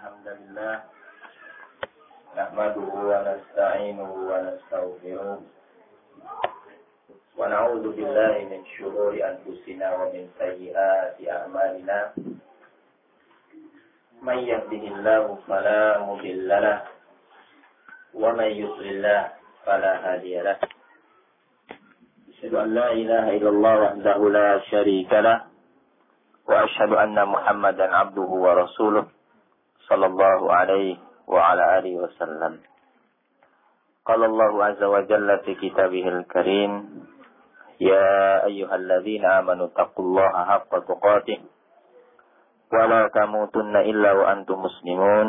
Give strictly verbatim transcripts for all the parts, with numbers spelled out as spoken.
الحمد لله نحمده ونستعينه ونستغفره ونعوذ بالله من شرور أنفسنا ومن سيئات أعمالنا من يهده الله فلا مضل له ومن يضلل فلا هادي له أشهد أن لا إله إلا الله وحده لا شريك له وأشهد أن محمدا عبده ورسوله صلى الله عليه وعلى آله وسلم. قال الله عز وجل في كتابه الكريم يا أيها الذين آمنوا اتقوا الله حق تقاته ولا تموتن إلا وأنتم مسلمون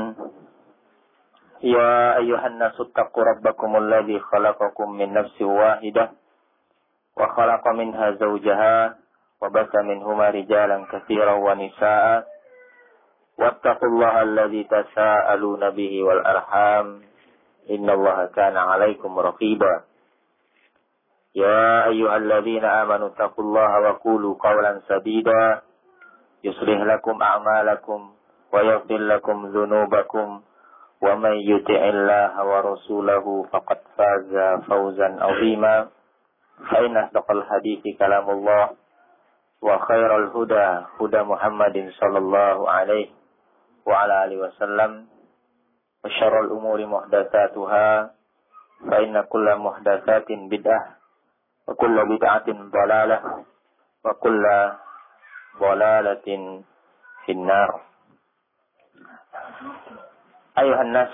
يا أيها الناس اتقوا ربكم الذي خلقكم من نفس واحدة وخلق منها زوجها وبث منهما رجالا كثيرا ونساء واتقوا الله الذي تساءلون به والأرحام إن الله كان عليكم رقيبا يا أيها الذين آمنوا اتقوا الله وقولوا قولا سديدا يصلح لكم أعمالكم ويغفر لكم ذنوبكم ومن يطع الله ورسوله فقد فاز فوزا عظيما فإن أصدق الحديث كلام الله وخير الهدى هدى محمد صلى الله عليه وعلى آله وسلم وشر الأمور محدثاتها فإن كل محدثات بدعة وكل بدعة ضلالة وكل ضلالة في النار. أيها الناس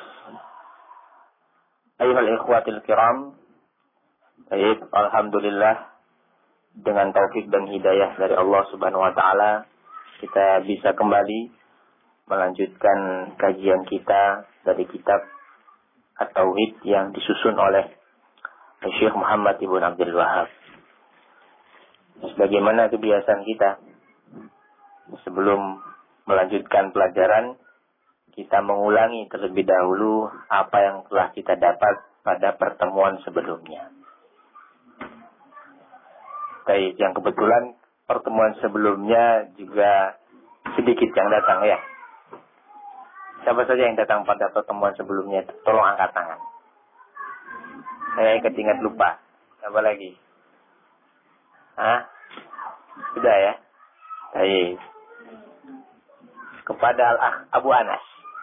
أيها الإخوة الكرام, baik, alhamdulillah dengan taufik dan hidayah dari Allah Subhanahu wa taala kita bisa kembali melanjutkan kajian kita dari kitab At-Tauhid yang disusun oleh Syekh Muhammad Ibn Abdul Wahhab. Sebagaimana kebiasaan kita, sebelum melanjutkan pelajaran, kita mengulangi terlebih dahulu apa yang telah kita dapat pada pertemuan sebelumnya. Baik, yang kebetulan pertemuan sebelumnya juga sedikit yang datang ya. Siapa saja yang datang pada pertemuan sebelumnya, tolong angkat tangan. Saya ingat lupa. Siapa lagi? Hah? Sudah ya? Baik. Kepada Al-Akh Abu Anas.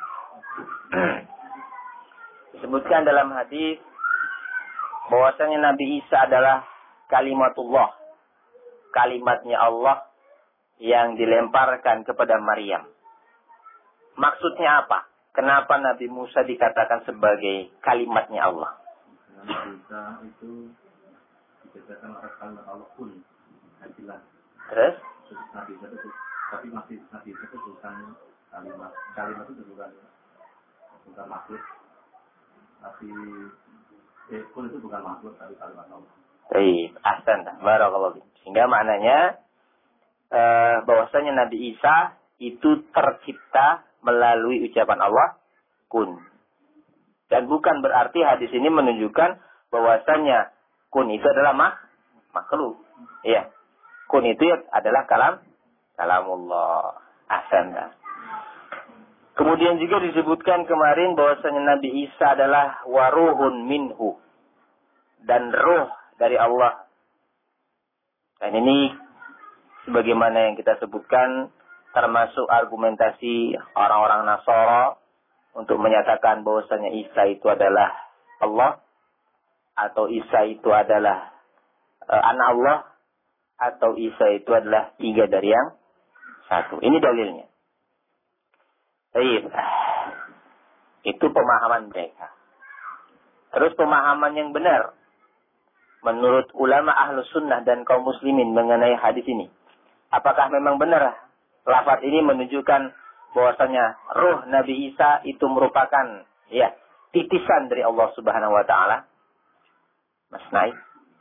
Disebutkan dalam hadis bahwasanya Nabi Isa adalah kalimatullah, kalimatnya Allah yang dilemparkan kepada Maryam. Maksudnya apa? Kenapa Nabi Musa dikatakan sebagai kalimatnya Allah? Nabi Isa itu dikatakan oleh kalimat Allah pun. Terus? Nabi Isa itu, tapi masih Nabi Isa itu bukan kalimat. Kalimat itu bukan bukan makhluk. Tapi eh, pun itu bukan makhluk, tapi kalimat Allah. Baik, ahsan, barakallahu. Sehingga maknanya eh, bahwasanya Nabi Isa itu tercipta melalui ucapan Allah kun. Dan bukan berarti hadis ini menunjukkan bahwasanya kun itu adalah mak makhluk. Iya. Kun itu adalah kalam kalamullah. Ahsan. Kemudian juga disebutkan kemarin bahwasanya Nabi Isa adalah waruhun minhu, dan ruh dari Allah. Dan ini sebagaimana yang kita sebutkan termasuk argumentasi orang-orang Nasara untuk menyatakan bahwasanya Isa itu adalah Allah, atau Isa itu adalah uh, anak Allah, atau Isa itu adalah tiga dari yang satu. Ini dalilnya. Baik. Itu pemahaman mereka. Terus pemahaman yang benar menurut ulama ahlu sunnah dan kaum muslimin mengenai hadis ini. Apakah memang benar lafaz ini menunjukkan bahwasanya ruh Nabi Isa itu merupakan ya titisan dari Allah Subhanahu wa taala? Mas Naik.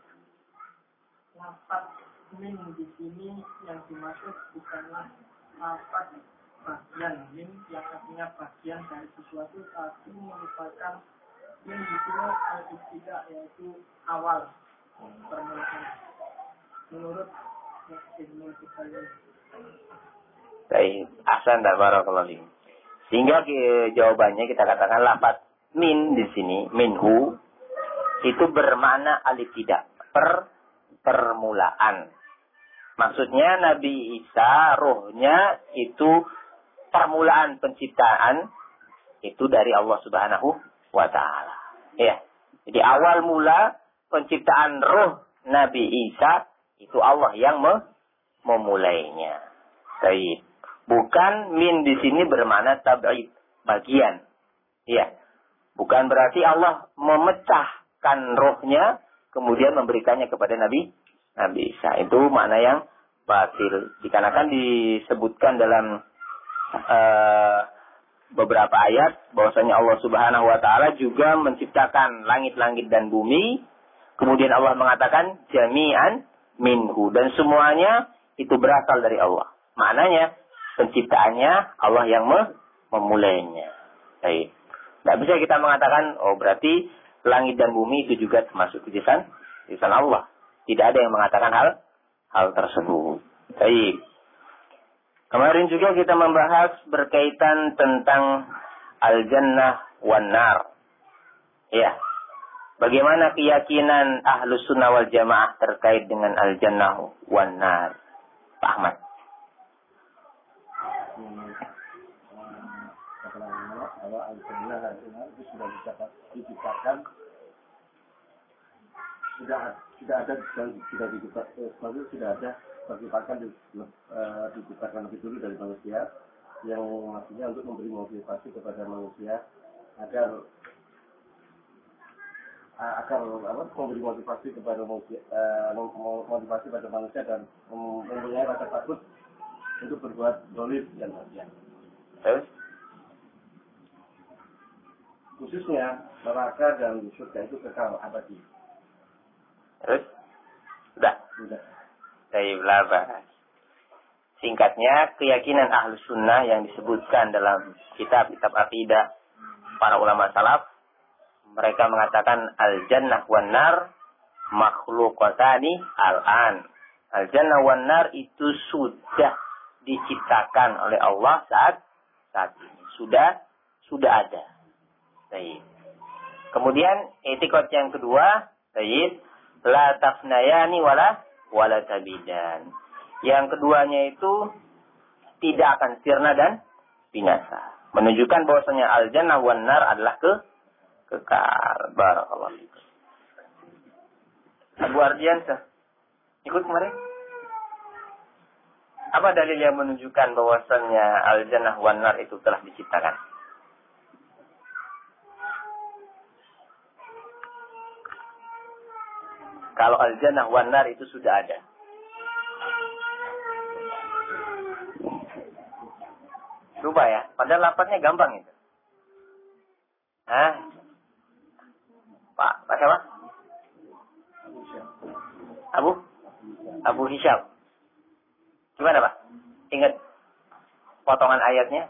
Lafaz min di sini yang dimaksud bukanlah lafaz bagian min yang artinya bagian dari sesuatu, tapi merupakan min di sini tidak, yaitu awal permulaan. Menurut Ibnu Qayyim. Baik, ahsan dan barakallahu fiik. Sehingga ke, jawabannya kita katakan lafaz min di sini, minhu, itu bermakna alif tidak, per permulaan. Maksudnya Nabi Isa rohnya itu permulaan penciptaan itu dari Allah Subhanahu wa taala. Ya. Jadi awal mula penciptaan roh Nabi Isa itu Allah yang me memulainya. Baik. Bukan min di sini bermakna tab'id, bagian. Ya. Bukan berarti Allah memecahkan rohnya kemudian memberikannya kepada Nabi Nabi Isa. Itu makna yang batil. Dikarenakan disebutkan dalam uh, beberapa ayat bahwasanya Allah Subhanahu wa taala juga menciptakan langit-langit dan bumi. Kemudian Allah mengatakan jami'an minhu, dan semuanya itu berasal dari Allah. Maknanya penciptaannya Allah yang memulainya. Baik. Tidak bisa kita mengatakan oh berarti langit dan bumi itu juga termasuk tulisan tulisan Allah. Tidak ada yang mengatakan hal hal tersebut. Baik. Kemarin juga kita membahas berkaitan tentang al-jannah wan nar. Ya. Bagaimana keyakinan Ahlus Sunnah wal Jamaah terkait dengan al-jannah wan nar? Pak Ahmad. Bahwa al-jannah itu sudah diciptakan, sudah sudah ada dan sudah diciptakan, sudah ada diciptakan diciptakan lebih dulu dari manusia, yang maksudnya untuk memberi motivasi kepada manusia agar agar apa memberi motivasi kepada manusia, motivasi pada manusia dan mempunyai rasa takut untuk berbuat zalim dan maksiat. Terus khususnya neraka dan surga itu kekal abadi. Terus sudah. Sudah. Baik, belajar. Singkatnya, keyakinan Ahlus Sunnah yang disebutkan dalam kitab-kitab akidah para ulama salaf, mereka mengatakan al-jannah wan nar makhluqatani al-an. Al-jannah wan nar itu sudah diciptakan oleh Allah saat saat ini. Sudah sudah ada. Baik. Kemudian etikot yang kedua, baik, la tafnayani wala wala tabidan. Yang keduanya itu tidak akan sirna dan binasa. Menunjukkan bahwasanya al-jannah wan nar adalah ke kekal. Barakallahu fikum. Abu Ardiansyah ikut kemarin? Apa dalil yang menunjukkan bahwasanya al-jannah wan nar itu telah diciptakan? Kalau al-jannah wan nar itu sudah ada. Coba ya, padahal lapatnya gampang itu. Hah? Pak, Pak siapa? Abu? Abu Hisham. Gimana Pak? Ingat potongan ayatnya?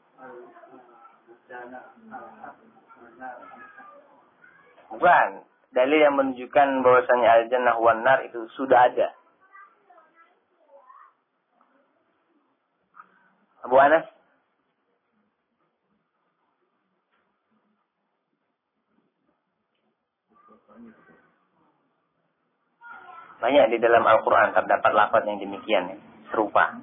Bukan. Dalil yang menunjukkan bahwasanya al-jannah wan nar itu sudah ada. Abu Anas? Banyak di dalam Al-Quran terdapat lafaz yang demikian ya, serupa.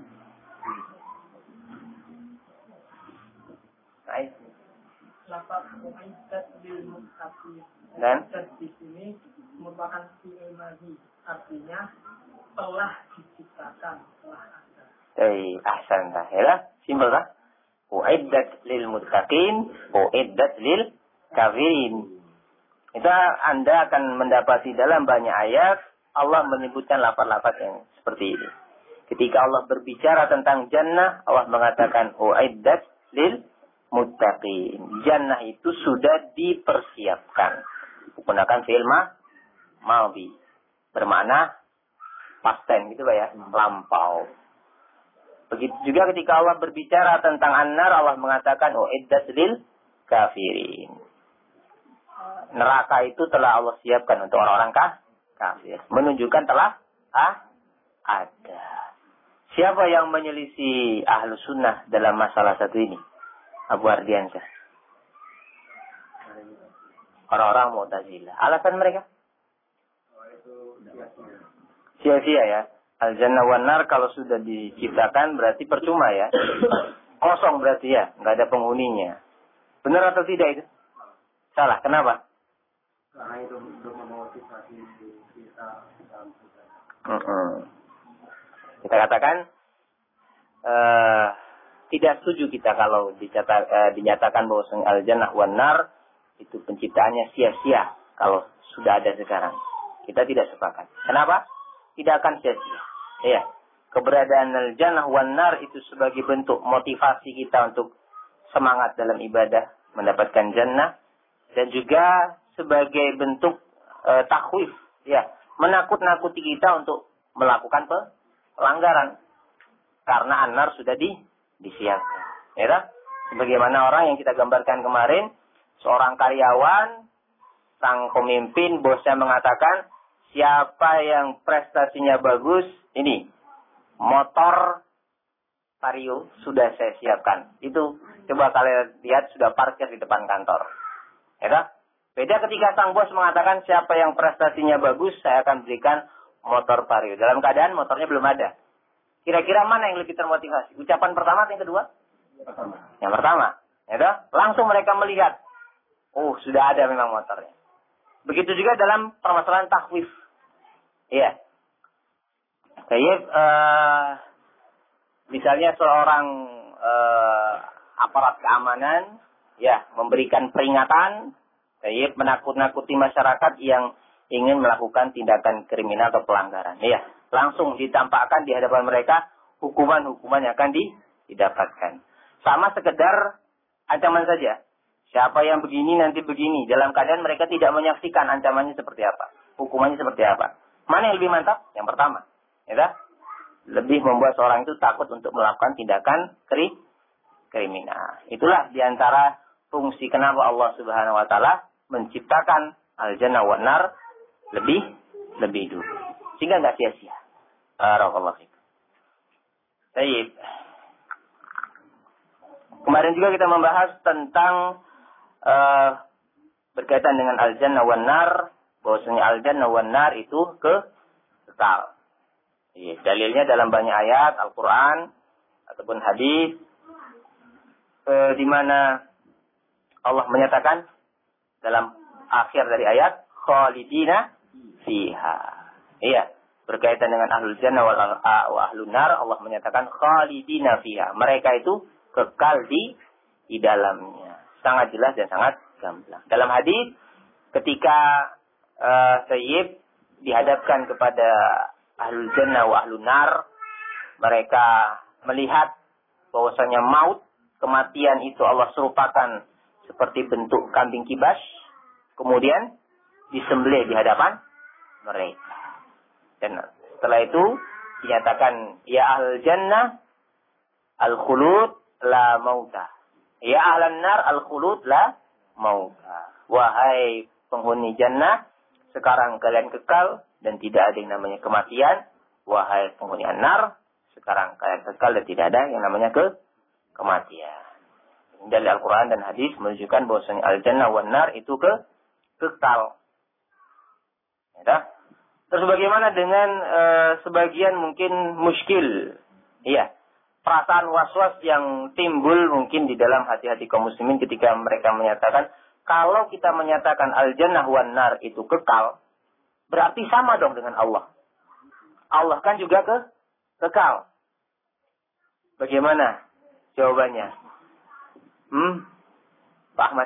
Baik. Lafaz mu'iddat lil muttaqin. Dan di sini merupakan fi'il madhi, artinya telah diciptakan, telah ada. Baik, ahsan dah. Ya, simpel dah. Mu'iddat lil muttaqin, mu'iddat lil kafirin. Itu Anda akan mendapati dalam banyak ayat Allah menyebutkan lafaz-lafaz yang seperti ini. Ketika Allah berbicara tentang jannah, Allah mengatakan uiddat lil muttaqin. Jannah itu sudah dipersiapkan. Menggunakan fi'il madhi. Bermakna past tense gitu Pak ya, lampau. Begitu juga ketika Allah berbicara tentang an-nar, Allah mengatakan uiddat lil kafirin. Neraka itu telah Allah siapkan untuk orang-orang kafir. Kafir. Menunjukkan telah ah, ada. Siapa yang menyelisih ahlu sunnah dalam masalah satu ini? Abu Ardiansyah? Orang-orang Mu'tazilah. Alasan mereka? Sia-sia ya. Al-Jannah wan Nar kalau sudah diciptakan berarti percuma ya. Kosong berarti ya. Nggak ada penghuninya. Benar atau tidak itu? Salah. Kenapa? Karena itu untuk memotivasi kita dalam uh-uh. Kita katakan uh, tidak setuju kita kalau dicatat, uh, dinyatakan bahwa Al-Jannah wan Nar itu penciptaannya sia-sia kalau sudah ada sekarang. Kita tidak sepakat. Kenapa? Tidak akan sia-sia. Ya. Keberadaan Al-Jannah wan Nar itu sebagai bentuk motivasi kita untuk semangat dalam ibadah, mendapatkan jannah, dan juga sebagai bentuk uh, takhwif, ya, menakut-nakuti kita untuk melakukan pelanggaran. Karena an-nar sudah di disiapkan. Ya, sebagaimana orang yang kita gambarkan kemarin, seorang karyawan, sang pemimpin, bosnya mengatakan, siapa yang prestasinya bagus, ini, motor Vario sudah saya siapkan. Itu coba kalian lihat sudah parkir di depan kantor. Ya, beda ketika sang bos mengatakan siapa yang prestasinya bagus, saya akan berikan motor Vario. Dalam keadaan motornya belum ada. Kira-kira mana yang lebih termotivasi? Ucapan pertama atau yang kedua? pertama. Yang pertama. Ya, langsung mereka melihat, oh sudah ada memang motornya. Begitu juga dalam permasalahan takhwif. Iya. Kayak uh, misalnya seorang uh, aparat keamanan, ya, memberikan peringatan, kayak menakut-nakuti masyarakat yang ingin melakukan tindakan kriminal atau pelanggaran. Ya, langsung ditampakkan di hadapan mereka hukuman-hukuman yang akan didapatkan. Sama sekedar ancaman saja. Siapa yang begini nanti begini. Dalam keadaan mereka tidak menyaksikan ancamannya seperti apa. Hukumannya seperti apa. Mana yang lebih mantap? Yang pertama. Ya, lebih membuat seorang itu takut untuk melakukan tindakan kri kriminal. Itulah diantara fungsi kenapa Allah Subhanahu Wa Taala menciptakan Al-Jannah wan Nar lebih lebih dulu. Sehingga nggak sia-sia. Barakallahu fiik. Baik. Kemarin juga kita membahas tentang uh, berkaitan dengan Al-Jannah wan Nar, bahwasanya Al-Jannah wan Nar itu ke kekal. Iya, dalilnya dalam banyak ayat Al-Qur'an ataupun hadis eh, di mana Allah menyatakan dalam akhir dari ayat khalidina fiha. Iya, berkaitan dengan ahlul jannah wal wa ahlun nar, Allah menyatakan khalidina fiha. Mereka itu kekal di di dalamnya. Sangat jelas dan sangat gamblang. Dalam hadis ketika uh, Sayyid dihadapkan kepada ahlul jannah wa ahlun nar, mereka melihat bahwasanya maut, kematian itu Allah serupakan seperti bentuk kambing kibas, kemudian disembelih di hadapan mereka. Dan setelah itu dinyatakan, ya ahlul jannah al-khulud la mauta. Ya ahlan nar al-khulud la mauta. Wahai penghuni jannah, sekarang kalian kekal dan tidak ada yang namanya kematian. Wahai penghuni an-nar, sekarang kalian kekal dan tidak ada yang namanya ke kematian. Dari Al-Quran dan hadis menunjukkan bahwasanya al-jannah wan nar itu ke kekal. Ya. Terus bagaimana dengan e, sebagian mungkin muskil, iya, perasaan was-was yang timbul mungkin di dalam hati-hati kaum muslimin ketika mereka menyatakan kalau kita menyatakan al-jannah wan nar itu kekal, berarti sama dong dengan Allah. Allah kan juga ke kekal. Bagaimana jawabannya? Hmm, Pak Ahmad.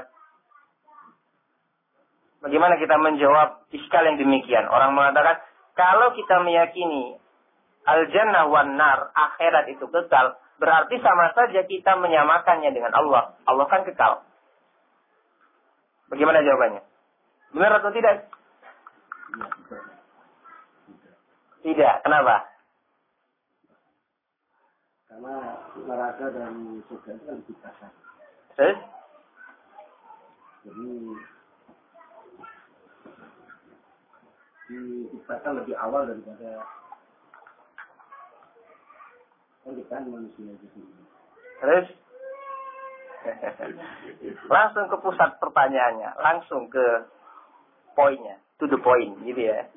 Bagaimana kita menjawab iskal yang demikian? Orang mengatakan, kalau kita meyakini al-jannah wan nar, akhirat itu kekal, berarti sama saja kita menyamakannya dengan Allah. Allah kan kekal. Bagaimana jawabannya? Benar atau tidak? Tidak. Kenapa? Karena neraka dan surga itu kan diciptakan. Terus? Jadi diciptakan lebih awal daripada penciptaan manusia itu sendiri. Terus? Langsung ke pusat pertanyaannya, langsung ke poinnya, to the point gitu ya.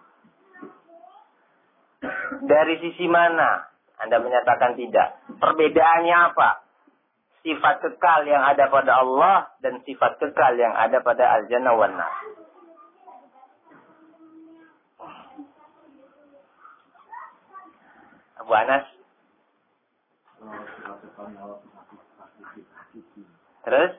Dari sisi mana Anda menyatakan tidak? Perbedaannya apa? Sifat kekal yang ada pada Allah dan sifat kekal yang ada pada al-jannah wan nar. Abu Anas. Terus?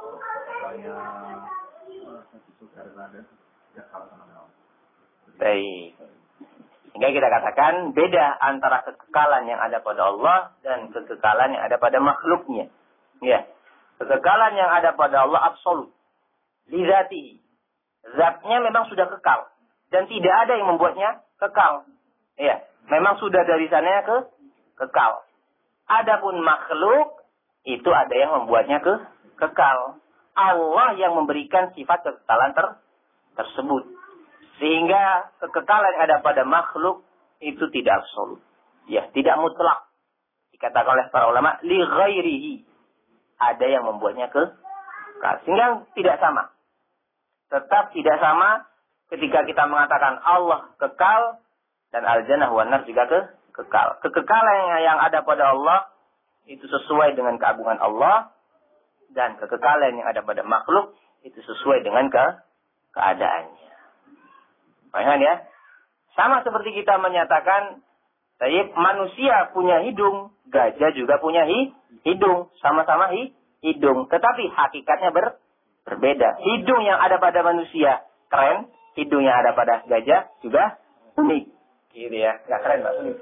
Baik. Sehingga kita katakan beda antara kekekalan yang ada pada Allah dan kekekalan yang ada pada makhluknya. Ya. Kekekalan yang ada pada Allah absolut. Lizatihi. Zatnya memang sudah kekal. Dan tidak ada yang membuatnya kekal. Ya. Memang sudah dari sananya ke kekal. Adapun makhluk, itu ada yang membuatnya ke kekal. Allah yang memberikan sifat kekekalan ter tersebut. Sehingga kekekalan yang ada pada makhluk itu tidak absolut. Ya, tidak mutlak. Dikatakan oleh para ulama, li ghairihi. Ada yang membuatnya ke kekal. Sehingga tidak sama. Tetap tidak sama ketika kita mengatakan Allah kekal dan al-jannah wan nar juga ke kekal. Kekekalan yang ada pada Allah itu sesuai dengan keagungan Allah dan kekekalan yang ada pada makhluk itu sesuai dengan ke keadaannya. Paham ya? Sama seperti kita menyatakan Taib, manusia punya hidung, gajah juga punya hi, hidung, sama-sama hi, hidung. Tetapi hakikatnya ber, berbeda. Hidung yang ada pada manusia keren, hidung yang ada pada gajah juga unik. Gitu ya, nggak keren Pak? Unik.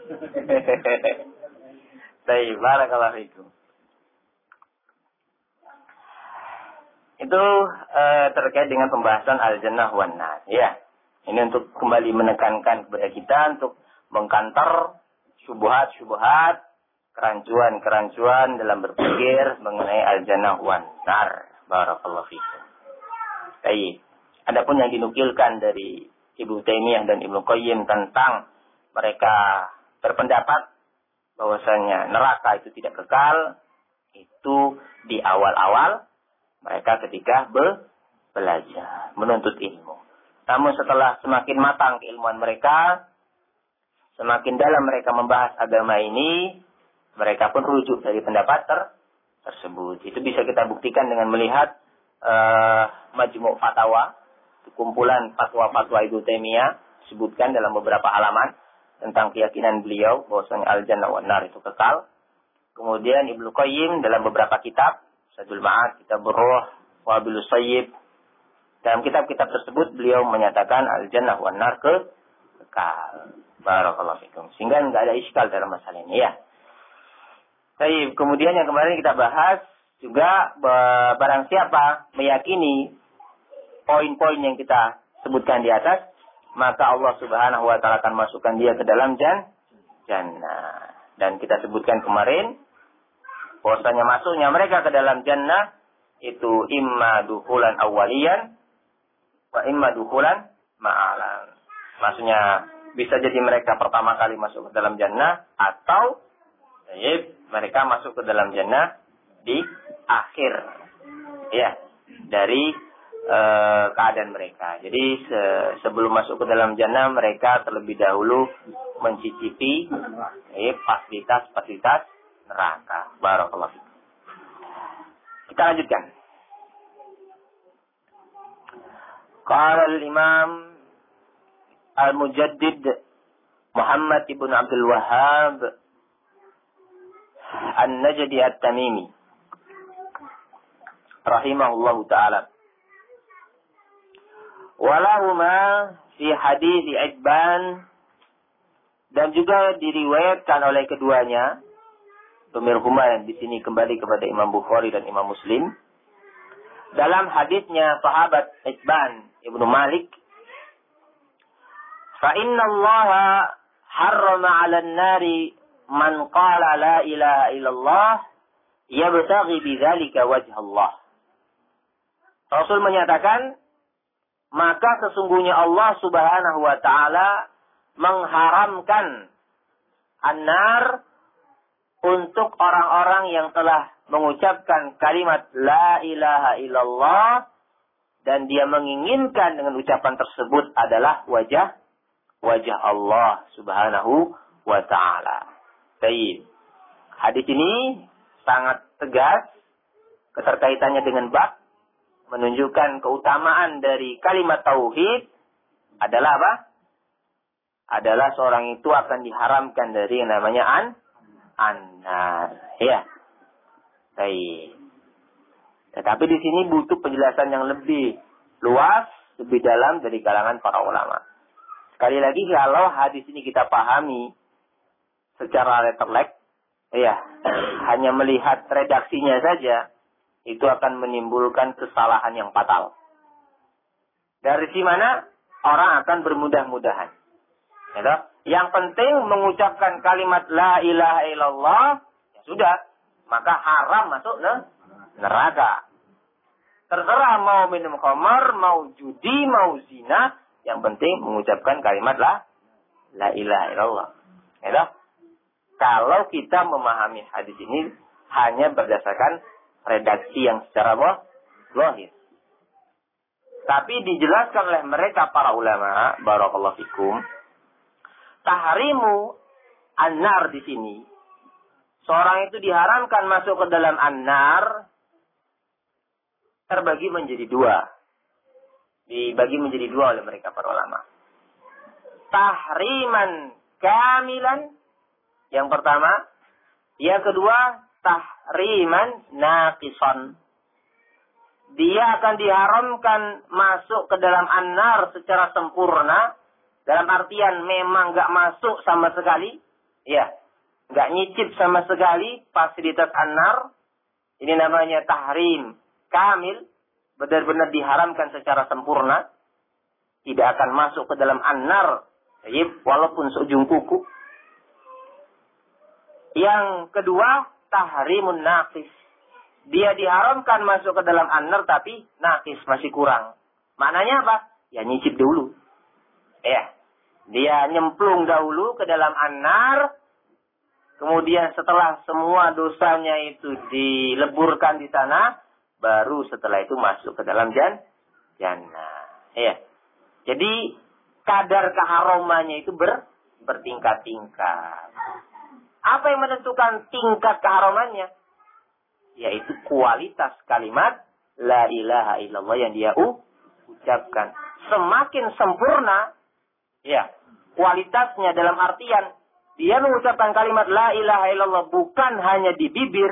Taib, barakallahu fikum. Itu eh, terkait dengan pembahasan al-jannah wan nar. Ya, ini untuk kembali menekankan kepada kita untuk mengkantar syubhat-syubhat, kerancuan-kerancuan dalam berpikir mengenai al-jannah wan nar. Barakallahu fikum. Baik. Adapun yang dinukilkan dari Ibnu Taimiyah dan Ibnu Qayyim tentang mereka berpendapat bahwasanya neraka itu tidak kekal, itu di awal-awal mereka ketika be belajar, menuntut ilmu. Namun setelah semakin matang keilmuan mereka, semakin dalam mereka membahas agama ini, mereka pun rujuk dari pendapat ter tersebut. Itu bisa kita buktikan dengan melihat uh, Majmu' Fatawa, kumpulan fatwa-fatwa Ibnu Taimiyah, disebutkan dalam beberapa halaman tentang keyakinan beliau bahwasanya al-jannah wan nar itu kekal. Kemudian Ibnu Qayyim dalam beberapa kitab, Zadul Ma'ad, Kitabur Ruh, Wabilus Sayyib, dalam kitab-kitab tersebut beliau menyatakan al-jannah wan nar ke kekal. Barakallahu fikum. Sehingga enggak ada iskal dalam masalah ini ya. Baik, kemudian yang kemarin kita bahas juga barang siapa meyakini poin-poin yang kita sebutkan di atas, maka Allah Subhanahu wa taala akan masukkan dia ke dalam jan jannah. Dan kita sebutkan kemarin bahwasanya masuknya mereka ke dalam jannah itu imma dukhulan awwaliyan wa imma dukhulan ma'alan. Maksudnya bisa jadi mereka pertama kali masuk ke dalam jannah atau ya, mereka masuk ke dalam jannah di akhir ya dari Uh, keadaan mereka. Jadi se sebelum masuk ke dalam jannah mereka terlebih dahulu mencicipi eh, fasilitas-fasilitas neraka. Barakallahu fikum. Kita lanjutkan. Qala al-Imam Al-Mujaddid Muhammad ibn Abdul Wahhab An-Najdi At-Tamimi rahimahullahu ta'ala. Walahuma fi hadis Itban, dan juga diriwayatkan oleh keduanya, pemirhuma di sini kembali kepada Imam Bukhari dan Imam Muslim, dalam hadisnya sahabat Itban Ibnu Malik, fa inna Allah harrama 'alan nari man qala la ilaha illallah yabtaghi bidzalika wajha Allah. Rasul menyatakan, maka sesungguhnya Allah Subhanahu wa taala mengharamkan an-nar untuk orang-orang yang telah mengucapkan kalimat la ilaha illallah dan dia menginginkan dengan ucapan tersebut adalah wajah wajah Allah Subhanahu wa taala. Baik. Hadis ini sangat tegas keterkaitannya dengan bab menunjukkan keutamaan dari kalimat tauhid adalah apa? Adalah seorang itu akan diharamkan dari yang namanya an annar. Ya. Baik. Tetapi di sini butuh penjelasan yang lebih luas, lebih dalam dari kalangan para ulama. Sekali lagi kalau hadis ini kita pahami secara letterlek, ya, hanya melihat redaksinya saja, itu akan menimbulkan kesalahan yang fatal. Dari si mana orang akan bermudah-mudahan. Ya, yang penting mengucapkan kalimat la ilaha illallah, ya sudah, maka haram masuk neraka. Terserah mau minum khamar, mau judi, mau zina, yang penting mengucapkan kalimat la la ilaha illallah. Ya, kalau kita memahami hadis ini hanya berdasarkan redaksi yang secara zahir. Tapi dijelaskan oleh mereka para ulama, barakallahu fikum, tahrimu an-nar di sini, seorang itu diharamkan masuk ke dalam an-nar, terbagi menjadi dua. Dibagi menjadi dua oleh mereka para ulama. Tahriman kamilan, yang pertama. Yang kedua, tahriman naqisan. Dia akan diharamkan masuk ke dalam an-nar secara sempurna. Dalam artian memang gak masuk sama sekali. Ya. Gak nyicip sama sekali fasilitas an-nar. Ini namanya tahrim kamil. Benar-benar diharamkan secara sempurna. Tidak akan masuk ke dalam an-nar. Walaupun seujung kuku. Yang kedua, tahrimun naqis. Dia diharamkan masuk ke dalam an-nar tapi naqis, masih kurang. Maknanya apa? Ya nyicip dulu. Ya. Dia nyemplung dahulu ke dalam an-nar. Kemudian setelah semua dosanya itu dileburkan di sana, baru setelah itu masuk ke dalam jan jannah. Ya. Jadi kadar keharamannya itu ber bertingkat-tingkat. Apa yang menentukan tingkat keharamannya? Yaitu kualitas kalimat la ilaha illallah yang dia uh, ucapkan. Semakin sempurna, ya, kualitasnya dalam artian dia mengucapkan kalimat la ilaha illallah bukan hanya di bibir,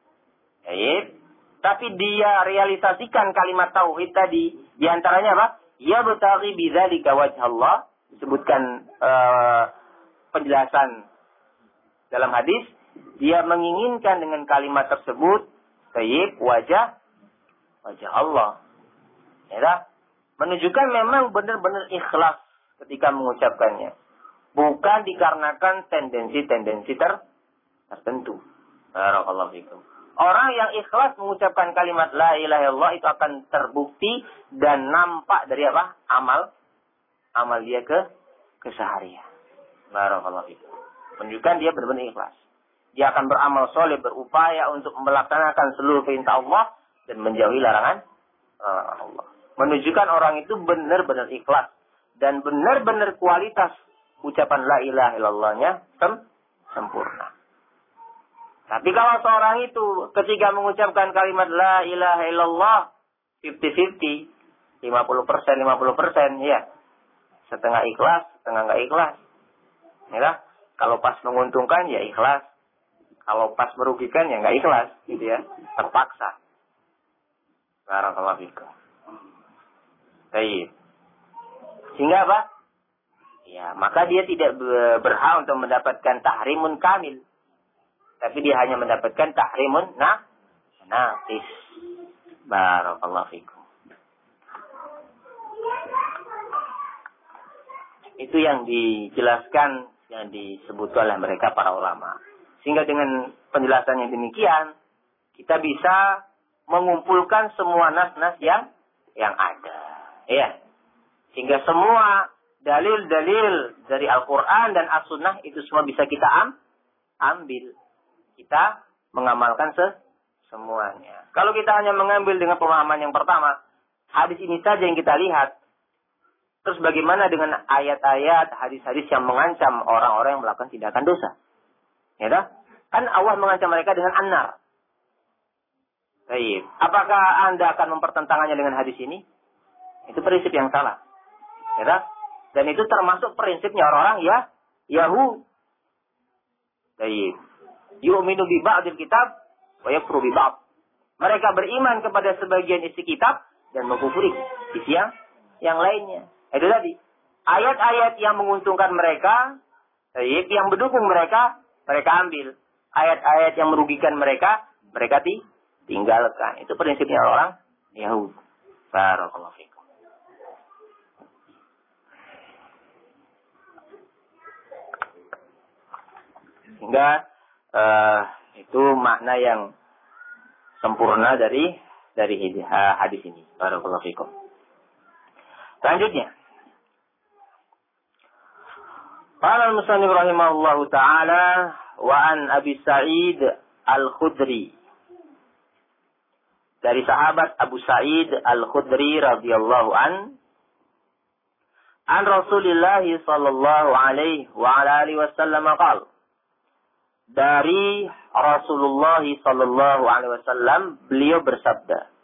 ya, tapi dia realisasikan kalimat tauhid tadi. Di antaranya apa? Ya betaghi bidzalika wajhallah. Disebutkan uh, penjelasan dalam hadis, dia menginginkan dengan kalimat tersebut tayyib wajah wajah Allah. Ya, menunjukkan memang benar-benar ikhlas ketika mengucapkannya. Bukan dikarenakan tendensi-tendensi ter tertentu. Barakallahu fikum. Orang yang ikhlas mengucapkan kalimat la ilaha illallah itu akan terbukti dan nampak dari apa? Amal amal dia ke keseharian. Barakallahu fikum. Menunjukkan dia benar-benar ikhlas. Dia akan beramal soleh, berupaya untuk melaksanakan seluruh perintah Allah dan menjauhi larangan Allah. Menunjukkan orang itu benar-benar ikhlas dan benar-benar kualitas ucapan la ilaha illallahnya sem sempurna. Tapi kalau seorang itu ketika mengucapkan kalimat la ilaha illallah lima puluh lima puluh, lima puluh persen, lima puluh persen, ya. Setengah ikhlas, setengah enggak ikhlas. Ya. Kalau pas menguntungkan ya ikhlas. Kalau pas merugikan ya enggak ikhlas, gitu ya. Terpaksa. Barakallahu fikum. Baik. Sehingga apa? Ya, maka dia tidak berhak untuk mendapatkan tahrimun kamil. Tapi dia hanya mendapatkan tahrimun nah naqis. Barakallahu fikum. Itu yang dijelaskan, yang disebut oleh mereka para ulama. Sehingga dengan penjelasan yang demikian, kita bisa mengumpulkan semua nas-nas yang yang ada. Ya. Sehingga semua dalil-dalil dari Al-Quran dan As-Sunnah itu semua bisa kita am, ambil. Kita mengamalkan se semuanya. Kalau kita hanya mengambil dengan pemahaman yang pertama, hadis ini saja yang kita lihat, terus bagaimana dengan ayat-ayat, hadis-hadis yang mengancam orang-orang yang melakukan tindakan dosa? Ya dah? Kan Allah mengancam mereka dengan an-nar. Baik. Apakah Anda akan mempertentangannya dengan hadis ini? Itu prinsip yang salah. Ya dah? Dan itu termasuk prinsipnya orang-orang ya Yahud. Baik. Yu'minu bi ba'dil kitab wa yakfuru bi ba'd. Mereka beriman kepada sebagian isi kitab dan mengkufuri isi yang, yang lainnya. Itu tadi. Ayat-ayat yang menguntungkan mereka, baik, yang mendukung mereka, mereka ambil. Ayat-ayat yang merugikan mereka, mereka tinggalkan. Itu prinsipnya orang Yahudi. Barakallahu fikum. Sehingga uh, itu makna yang sempurna dari dari hadis ini. Barakallahu fikum. Selanjutnya. Qala al-musannif rahimahullahu taala wa an Abi Sa'id Al-Khudri. Dari sahabat Abu Sa'id Al-Khudri radhiyallahu an an Rasulillah sallallahu alaihi wa ala alihi wasallam qala. Dari Rasulullah sallallahu alaihi wasallam beliau bersabda,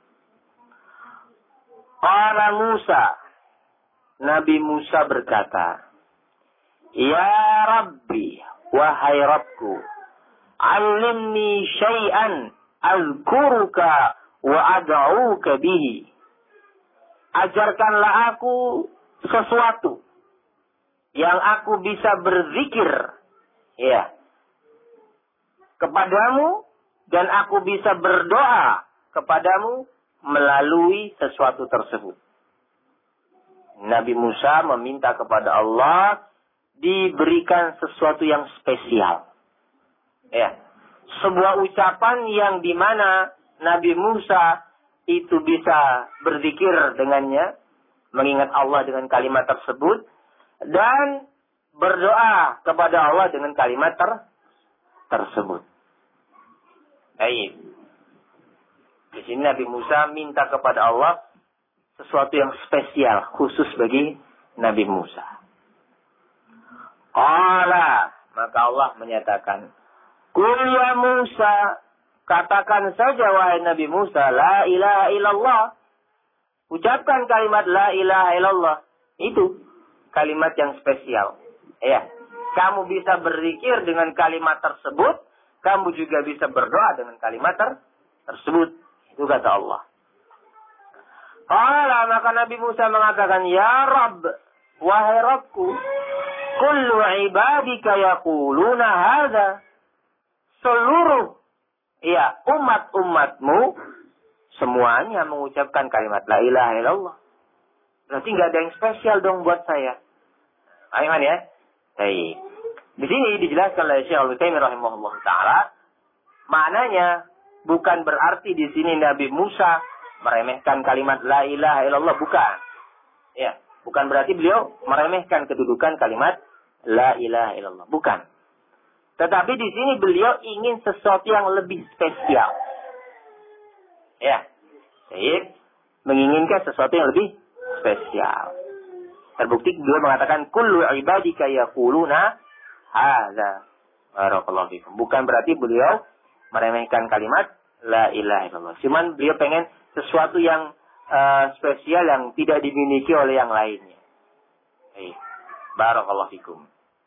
qala Musa, Nabi Musa berkata, ya Rabbi, wahai Rabbku, alimni syai'an azkuruka wa ad'uka bihi. Ajarkanlah aku sesuatu yang aku bisa berzikir, ya, kepadamu, dan aku bisa berdoa kepadamu melalui sesuatu tersebut. Nabi Musa meminta kepada Allah diberikan sesuatu yang spesial. Ya, sebuah ucapan yang dimana Nabi Musa itu bisa berzikir dengannya, mengingat Allah dengan kalimat tersebut, dan berdoa kepada Allah dengan kalimat ter tersebut. Baik. Di sini Nabi Musa minta kepada Allah sesuatu yang spesial, khusus bagi Nabi Musa. Qala, maka Allah menyatakan, Qul ya Musa, katakan saja wahai Nabi Musa, la ilaha illallah. Ucapkan kalimat la ilaha illallah. Itu kalimat yang spesial. Ya, kamu bisa berzikir dengan kalimat tersebut, kamu juga bisa berdoa dengan kalimat ter tersebut. Itu kata Allah. Qala, maka Nabi Musa mengatakan, ya Rabb, wahai Rabbku, kullu ibadika yaquluna hadza. Seluruh ya umat-umatmu semuanya mengucapkan kalimat la ilaha illallah. Berarti nggak ada yang spesial dong buat saya. Ayo ya. Baik. Di sini dijelaskan oleh Syekh Al-Utsaimin rahimahullah taala, maknanya bukan berarti di sini Nabi Musa meremehkan kalimat la ilaha illallah, bukan. Ya, bukan berarti beliau meremehkan kedudukan kalimat la ilaha illallah, bukan. Tetapi di sini beliau ingin sesuatu yang lebih spesial. Ya. Baik, menginginkan sesuatu yang lebih spesial. Terbukti beliau mengatakan kullu ibadika yaquluna hadza. Barakallahu fikum. Bukan berarti beliau meremehkan kalimat la ilaha illallah. Cuman beliau pengen sesuatu yang uh, spesial yang tidak dimiliki oleh yang lainnya. Baik. Barakallahu fikum.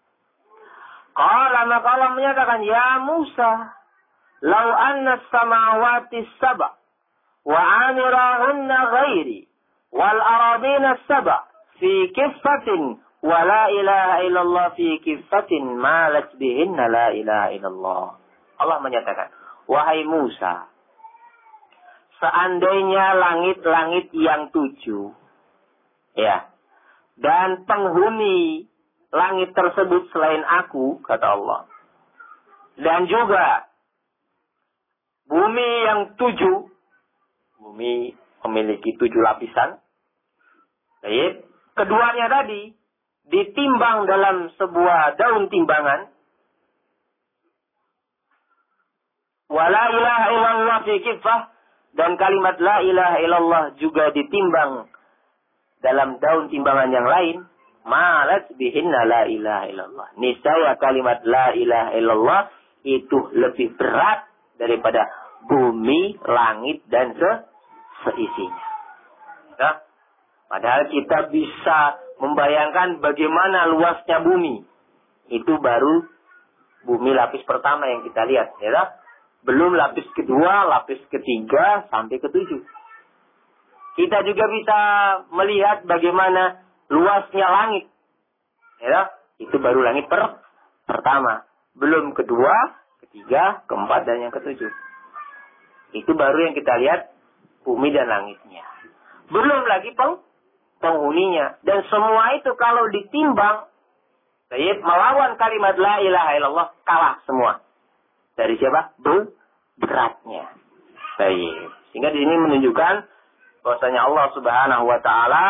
Qala, maka Allah menyatakan, ya Musa, lau anna samawati sab'a wa amirahunna ghairi wal aradina sab'a fi kiffatin wa la ilaha illallah fi kiffatin malat bihinna la ilaha illallah. Allah menyatakan, wahai Musa, seandainya langit-langit yang tujuh, ya, dan penghuni langit tersebut selain aku, kata Allah, dan juga bumi yang tujuh, bumi memiliki tujuh lapisan, baik, keduanya tadi ditimbang dalam sebuah daun timbangan, Wa la ilaha illallah fi kiffah, dan kalimat la ilaha illallah juga ditimbang dalam daun timbangan yang lain. Malat bihinna la ilaha illallah. Niscaya kalimat la ilaha illallah itu lebih berat daripada bumi, langit, dan se seisinya. Ya? Padahal kita bisa membayangkan bagaimana luasnya bumi. Itu baru bumi lapis pertama yang kita lihat. Ya? Belum lapis kedua, lapis ketiga, sampai ketujuh. Kita juga bisa melihat bagaimana luasnya langit. Ya? Itu baru langit per pertama. Belum kedua, ketiga, keempat, dan yang ketujuh. Itu baru yang kita lihat bumi dan langitnya. Belum lagi peng penghuninya. Dan semua itu kalau ditimbang, Tayyib, melawan kalimat la ilaha illallah, kalah semua. Dari siapa? Ber beratnya. Tayyib. Sehingga di sini menunjukkan bahwasanya Allah Subhanahu wa taala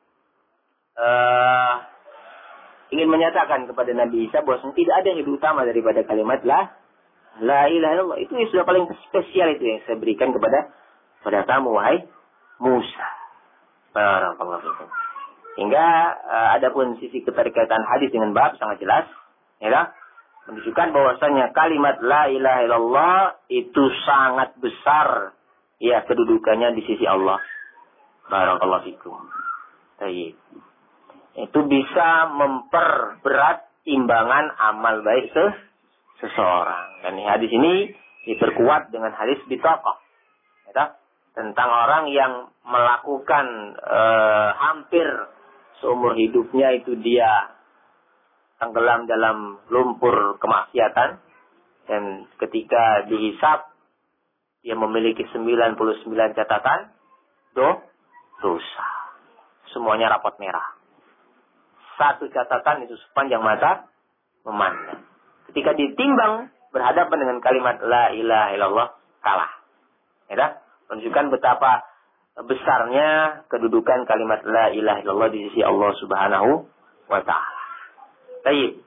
uh, ingin menyatakan kepada Nabi Isa bahwasanya tidak ada yang lebih utama daripada kalimat la la ilaha illallah. Itu yang sudah paling spesial, itu yang saya berikan kepada pada kamu, wahai Musa. Barakallahu fikum. Hingga uh, adapun sisi keterkaitan hadis dengan bab sangat jelas, ya, menunjukkan bahwasanya kalimat la ilaha illallah itu sangat besar, ya, kedudukannya di sisi Allah. Barakallahu fikum. Baik. Itu bisa memperberat timbangan amal baik se seseorang. Dan hadis ini diperkuat dengan hadis bitaqah, ya, tentang orang yang melakukan uh, hampir seumur hidupnya itu dia tenggelam dalam lumpur kemaksiatan, dan ketika dihisab dia memiliki sembilan puluh sembilan catatan do dosa, semuanya rapot merah. Satu catatan itu sepanjang mata memandang. Ketika ditimbang berhadapan dengan kalimat la ilaha illallah, kalah. Ya, menunjukkan betapa besarnya kedudukan kalimat la ilaha illallah di sisi Allah Subhanahu wa taala. Baik.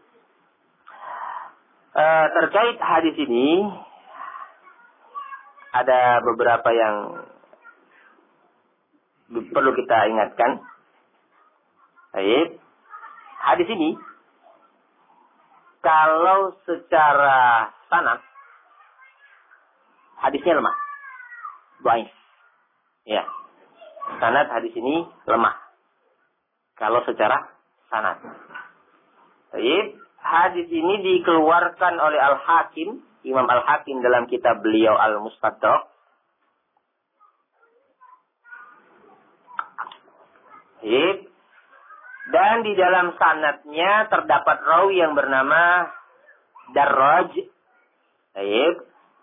E, terkait hadis ini ada beberapa yang perlu kita ingatkan. Baik. Hadis ini kalau secara sanad hadisnya lemah. Baik. Ya. Sanad hadis ini lemah. Kalau secara sanad. Baik, hadis ini dikeluarkan oleh Al-Hakim, Imam Al-Hakim dalam kitab beliau Al-Mustadrak. Baik. Dan di dalam sanadnya terdapat rawi yang bernama Darraj. Baik.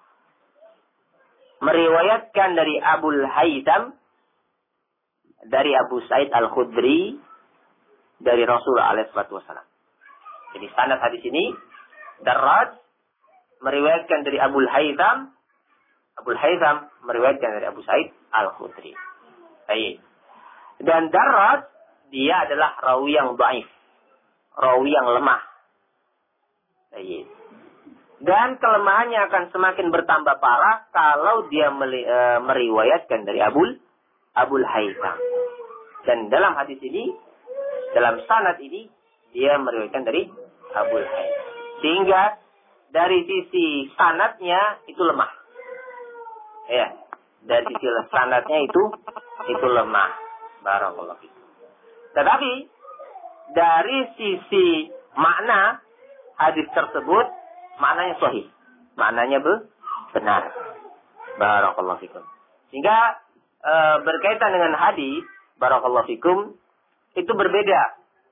Meriwayatkan dari Abul Haytham, dari Abu Sa'id Al-Khudri, dari Rasulullah alaihi wasallam. Jadi sanad hadis ini Darraj meriwayatkan dari Abul Haytham, Abul Haytham meriwayatkan dari Abu Sa'id Al-Khudri. Baik. Dan Darraj dia adalah rawi yang dhaif, rawi yang lemah. Baik. Dan kelemahannya akan semakin bertambah parah kalau dia meriwayatkan dari Abul Abul Haytham. Dan dalam hadis ini, dalam sanad ini, dia meriwayatkan dari Abul Haytham. Sehingga dari sisi sanadnya itu lemah. Ya, dari sisi sanadnya itu itu lemah. Barakallahu fikum. Tetapi dari sisi makna hadis tersebut maknanya sahih. Maknanya benar. Barakallahu fikum. Sehingga e, berkaitan dengan hadis barakallahu fikum itu berbeda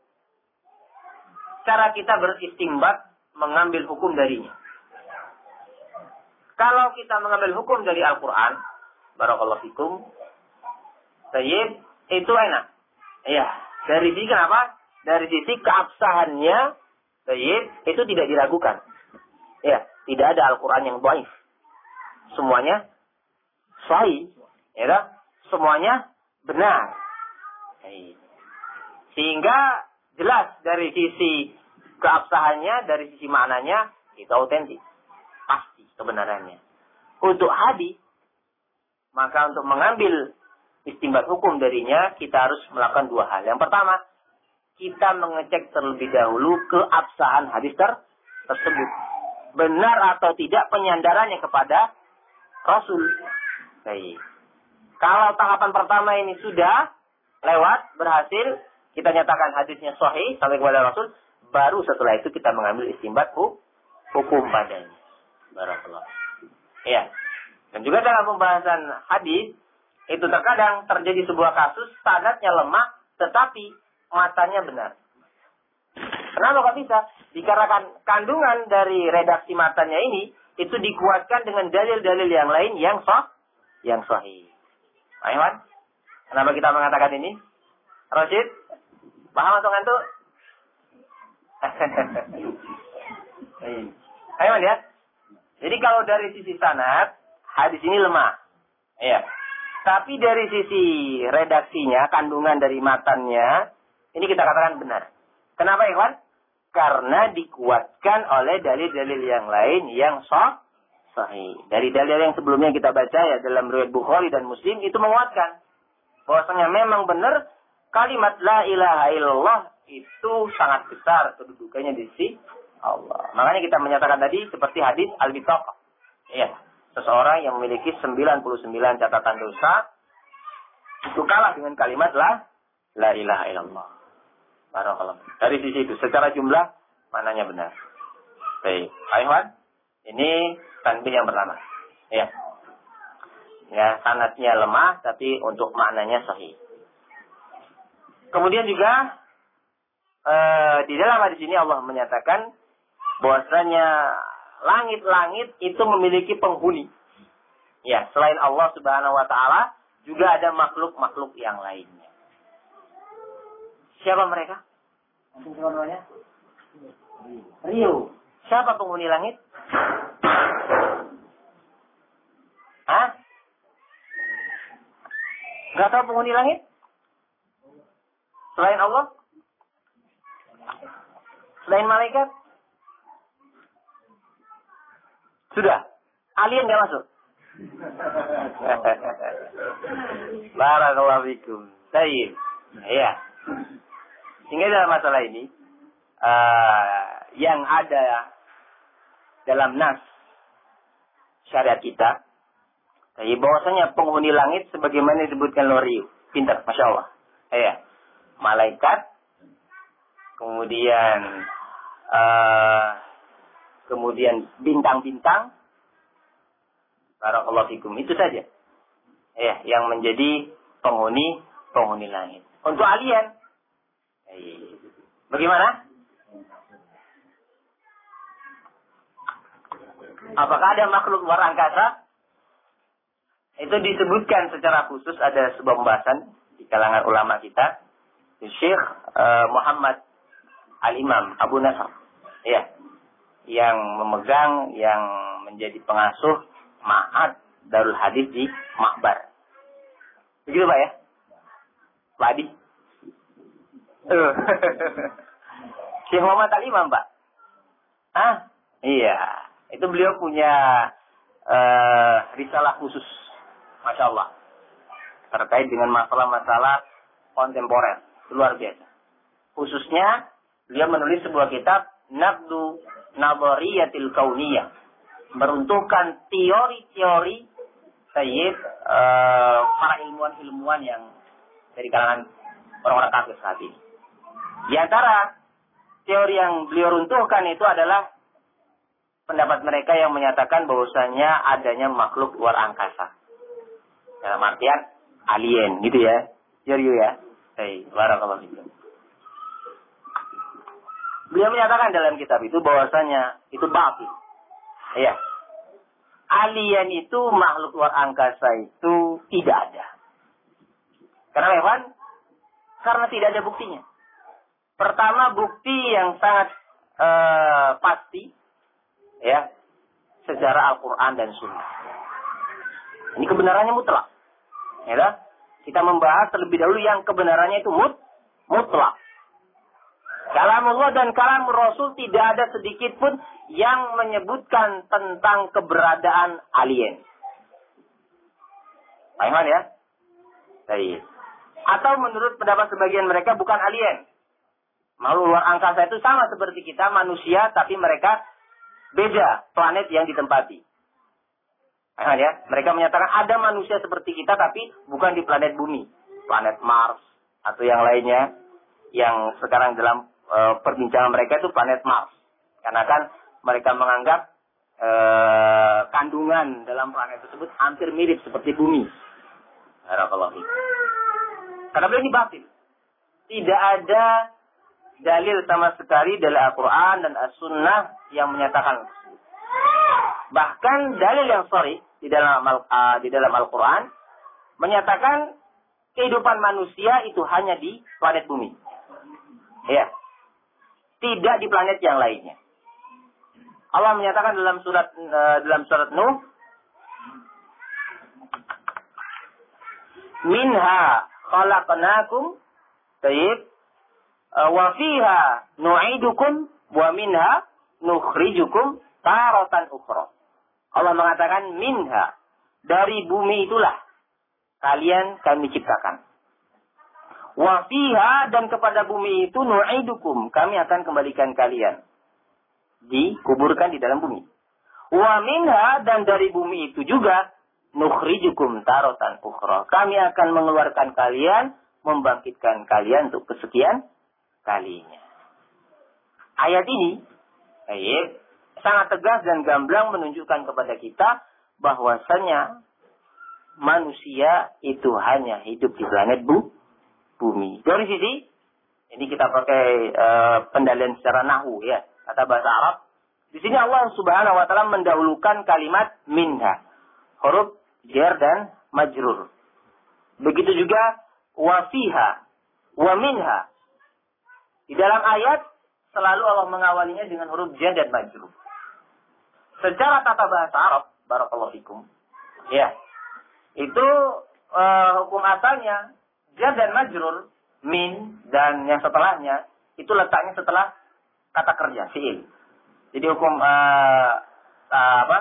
cara kita beristimbat mengambil hukum darinya. Kalau kita mengambil hukum dari Al-Quran, barakallahu fikum, tayyib, itu enak. Iya, dari sisi kenapa? Dari sisi keabsahannya, tayyib, itu tidak diragukan. Ya, tidak ada Al-Quran yang dhaif. Semuanya sahih, ya, semuanya benar. Tayyib. Sehingga jelas dari sisi keabsahannya, dari sisi maknanya, itu autentik. Pasti kebenarannya. untuk hadis, maka untuk mengambil istinbat hukum darinya, kita harus melakukan dua hal. Yang pertama, kita mengecek terlebih dahulu keabsahan hadis ter tersebut. Benar atau tidak penyandarannya kepada Rasul. Baik. Kalau tahapan pertama ini sudah lewat, berhasil, kita nyatakan hadisnya sahih sampai kepada Rasul, baru setelah itu kita mengambil istinbat hukum padanya. Barakallah. Iya. Dan juga dalam pembahasan hadis, itu terkadang terjadi sebuah kasus, sanadnya lemah, tetapi matanya benar. Kenapa kok bisa? Dikarenakan kandungan dari redaksi matanya ini, itu dikuatkan dengan dalil-dalil yang lain yang sah, yang sahih. Ayman, kenapa kita mengatakan ini? Rashid, paham atau ngantuk? Ayman ya. Jadi kalau dari sisi sanad, hadis ini lemah. Iya. Tapi dari sisi redaksinya, kandungan dari matannya, ini kita katakan benar. Kenapa, ikhwan? Karena dikuatkan oleh dalil-dalil yang lain yang sah, sahih. Dari dalil yang sebelumnya kita baca ya dalam riwayat Bukhari dan Muslim, itu menguatkan bahwasanya memang benar kalimat la ilaha illallah itu sangat besar kedudukannya di sisi Allah. Makanya kita menyatakan tadi seperti hadis al-bitaqah. Iya. Seseorang yang memiliki sembilan puluh sembilan catatan dosa itu kalah dengan kalimat la la ilaha illallah. Barakallah. Dari sisi itu secara jumlah mananya benar. Baik, Aywan, ini tanbih yang pertama. Ya. Ya, sanadnya lemah tapi untuk maknanya sahih. Kemudian juga eh, di dalam hadis ini Allah menyatakan bahwasanya langit-langit itu memiliki penghuni. Ya, selain Allah Subhanahu wa taala juga ada makhluk-makhluk yang lainnya. Siapa mereka? Nanti siapa namanya? Rio. Siapa penghuni langit? Hah? Gak tahu penghuni langit? Selain Allah? Selain malaikat? Sudah. Alien gak masuk? Barakallahu fikum. Baik. Iya. Sehingga dalam masalah ini, uh, yang ada dalam nas syariat kita, jadi bahwasanya penghuni langit sebagaimana disebutkan Loriu, pintar, masya Allah. Ya, malaikat, kemudian uh, kemudian bintang-bintang, barakallahu fikum, itu saja. Ya, yang menjadi penghuni penghuni langit. Untuk alien, bagaimana? Apakah ada makhluk luar angkasa? Itu disebutkan secara khusus, ada sebuah pembahasan di kalangan ulama kita. Syekh uh, Muhammad Al-Imam Abu Nasr, ya, yang memegang, yang menjadi pengasuh Ma'had Darul Hadis di Makbar. Begitu Pak ya? Pak Adi? Uh. Syekh Muhammad Al-Imam Pak? Ah, iya. Itu beliau punya uh, risalah khusus, masya Allah, terkait dengan masalah-masalah kontemporer, luar biasa. Khususnya beliau menulis sebuah kitab Naqdu Nadhariyatil Kauniyah, meruntuhkan teori-teori sayyid uh, para ilmuwan-ilmuwan yang dari kalangan orang-orang kafir saat ini. Di antara teori yang beliau runtuhkan itu adalah pendapat mereka yang menyatakan bahwasanya adanya makhluk luar angkasa. Dalam artian alien, gitu ya. Serius ya. Hei, barakallahu fikum. Beliau menyatakan dalam kitab itu bahwasanya itu batil. Iya. Alien itu, makhluk luar angkasa itu tidak ada. Kenapa, Evan? Karena tidak ada buktinya. Pertama, bukti yang sangat uh, pasti, ya, secara Al-Quran dan Sunnah. Ini kebenarannya mutlak. Ya, kita membahas terlebih dahulu yang kebenarannya itu mut, mutlak. Kalam Allah dan kalam Rasul tidak ada sedikit pun yang menyebutkan tentang keberadaan alien. Paham ya? Baik. Atau menurut pendapat sebagian mereka bukan alien. Makhluk luar angkasa itu sama seperti kita, manusia, tapi mereka beda planet yang ditempati. Paham ya? Mereka menyatakan ada manusia seperti kita, tapi bukan di planet bumi. Planet Mars, atau yang lainnya. Yang sekarang dalam e, perbincangan mereka itu planet Mars. Karena kan mereka menganggap e, kandungan dalam planet tersebut hampir mirip seperti bumi. Barakallahu fiik. Karena beliau ini batil. Tidak ada dalil sama sekali dari Al-Quran dan As-Sunnah yang menyatakan. Bahkan dalil yang sorry di dalam uh, di dalam Al-Quran menyatakan kehidupan manusia itu hanya di planet bumi. Ya. Tidak di planet yang lainnya. Allah menyatakan dalam surat uh, dalam surat Nuh, minha khalaqnakum tayyib wa fiha nu'idukum wa minha nukhrijukum taratan ukhra. Allah mengatakan minha, dari bumi itulah kalian kami ciptakan. Wa fiha, dan kepada bumi itu nu'idukum, kami akan kembalikan kalian. Dikuburkan di dalam bumi. Wa minha, dan dari bumi itu juga nukhrijukum taratan ukhra. Kami akan mengeluarkan kalian, membangkitkan kalian untuk kesekian kalinya. Ayat ini ayat sangat tegas dan gamblang menunjukkan kepada kita bahwasanya manusia itu hanya hidup di planet bu, bumi. Dari sisi ini kita pakai uh, pendalian secara nahwu ya, kata bahasa Arab. Di sini Allah Subhanahu wa taala mendahulukan kalimat minha, huruf jar dan majrur. Begitu juga wa fiha, wa minha. Di dalam ayat selalu Allah mengawalinya dengan huruf jar dan majrur. Secara tata bahasa Arab, barakallahu fikum. Ya. Itu uh, hukum asalnya jar dan majrur, min dan yang setelahnya itu letaknya setelah kata kerja fiil. Jadi hukum uh, uh, apa?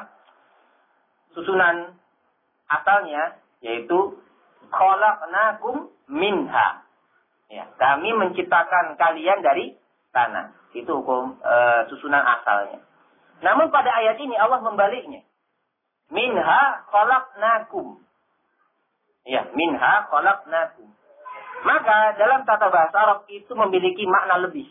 Susunan asalnya yaitu khalaqnakum minha. Ya, kami menciptakan kalian dari tanah. Itu hukum uh, susunan asalnya. Namun pada ayat ini Allah membaliknya. Minha khalaqnakum. Ya, minha khalaqnakum. Maka dalam tata bahasa Arab itu memiliki makna lebih.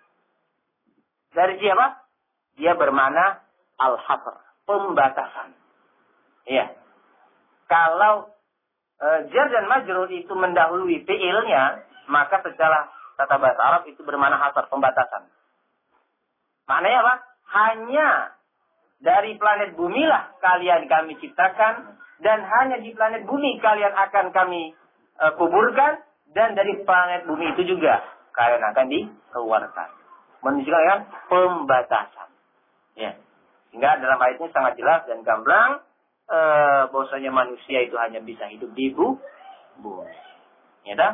Dari siapa? Dia bermakna al-hasr, pembatasan. Ya. Kalau e, jar dan majrur itu mendahului fiilnya, maka secara tata bahasa Arab itu bermakna hasr, pembatasan. Maknanya apa? Hanya dari planet bumi lah kalian kami ciptakan, dan hanya di planet bumi kalian akan kami e, kuburkan, dan dari planet bumi itu juga kalian akan dikeluarkan. Menunjukkan kan pembatasan. Ya. Sehingga dalam ayat ini sangat jelas dan gamblang e, bahwasanya manusia itu hanya bisa hidup di bumi. Ya dah?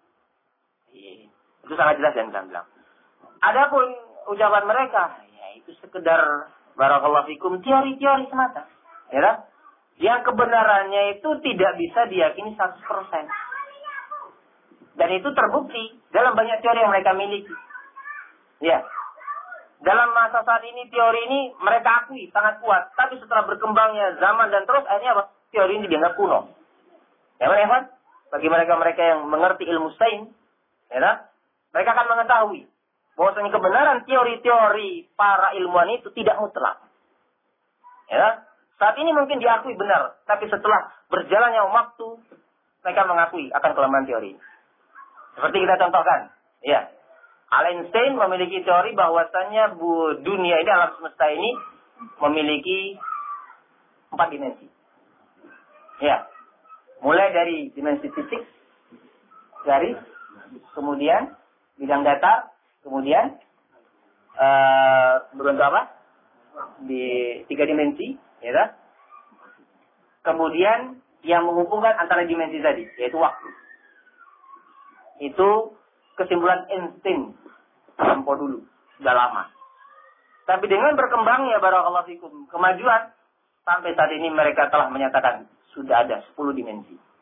Itu sangat jelas dan gamblang. Adapun ucapan mereka, ya itu sekedar barakallahu fikum teori-teori semata. Ya dah? Yang kebenarannya itu tidak bisa diyakini seratus persen. Dan itu terbukti dalam banyak teori yang mereka miliki. Ya. Dalam masa saat ini teori ini mereka akui sangat kuat, tapi setelah berkembangnya zaman dan terus akhirnya apa? Teori ini dianggap kuno. Ya kan? Bagi mereka-mereka yang mengerti ilmu sains, ya kan? Mereka akan mengetahui bahwasanya kebenaran teori-teori para ilmuwan itu tidak mutlak. Ya kan? Saat ini mungkin diakui benar, tapi setelah berjalannya waktu mereka mengakui akan kelemahan teori. Seperti kita contohkan, ya. Einstein memiliki teori bahwasannya bu, dunia ini, alam semesta ini memiliki empat dimensi. Ya, mulai dari dimensi titik, garis, kemudian bidang datar, kemudian uh, berbentuk apa? Di tiga dimensi, ya kan? Kemudian yang menghubungkan antara dimensi tadi, yaitu waktu. Itu kesimpulan Einstein tempo dulu, sudah lama. Tapi dengan berkembangnya barakallahu fikum kemajuan, sampai saat ini mereka telah menyatakan sudah ada sepuluh dimensi.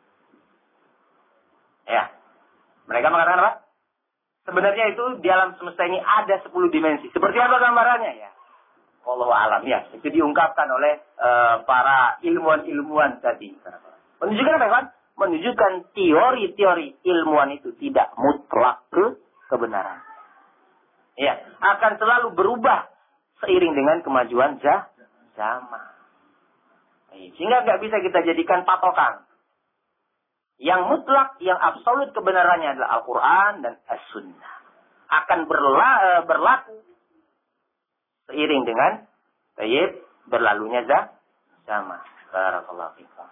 Mereka mengatakan apa? Sebenarnya itu di alam semesta ini ada sepuluh dimensi. Seperti apa gambarannya ya? Wallahu a'lam ya. Itu diungkapkan oleh uh, para ilmuwan-ilmuwan tadi. Menunjukkan apa kan? Menunjukkan teori-teori ilmuwan itu tidak mutlak ke kebenaran. Ya, akan selalu berubah seiring dengan kemajuan zaman. Sehingga nggak bisa kita jadikan patokan. Yang mutlak, yang absolut kebenarannya adalah Al-Quran dan As-Sunnah. Akan berla, berlaku seiring dengan tayyib berlalunya zaman. Barakallahu fikum.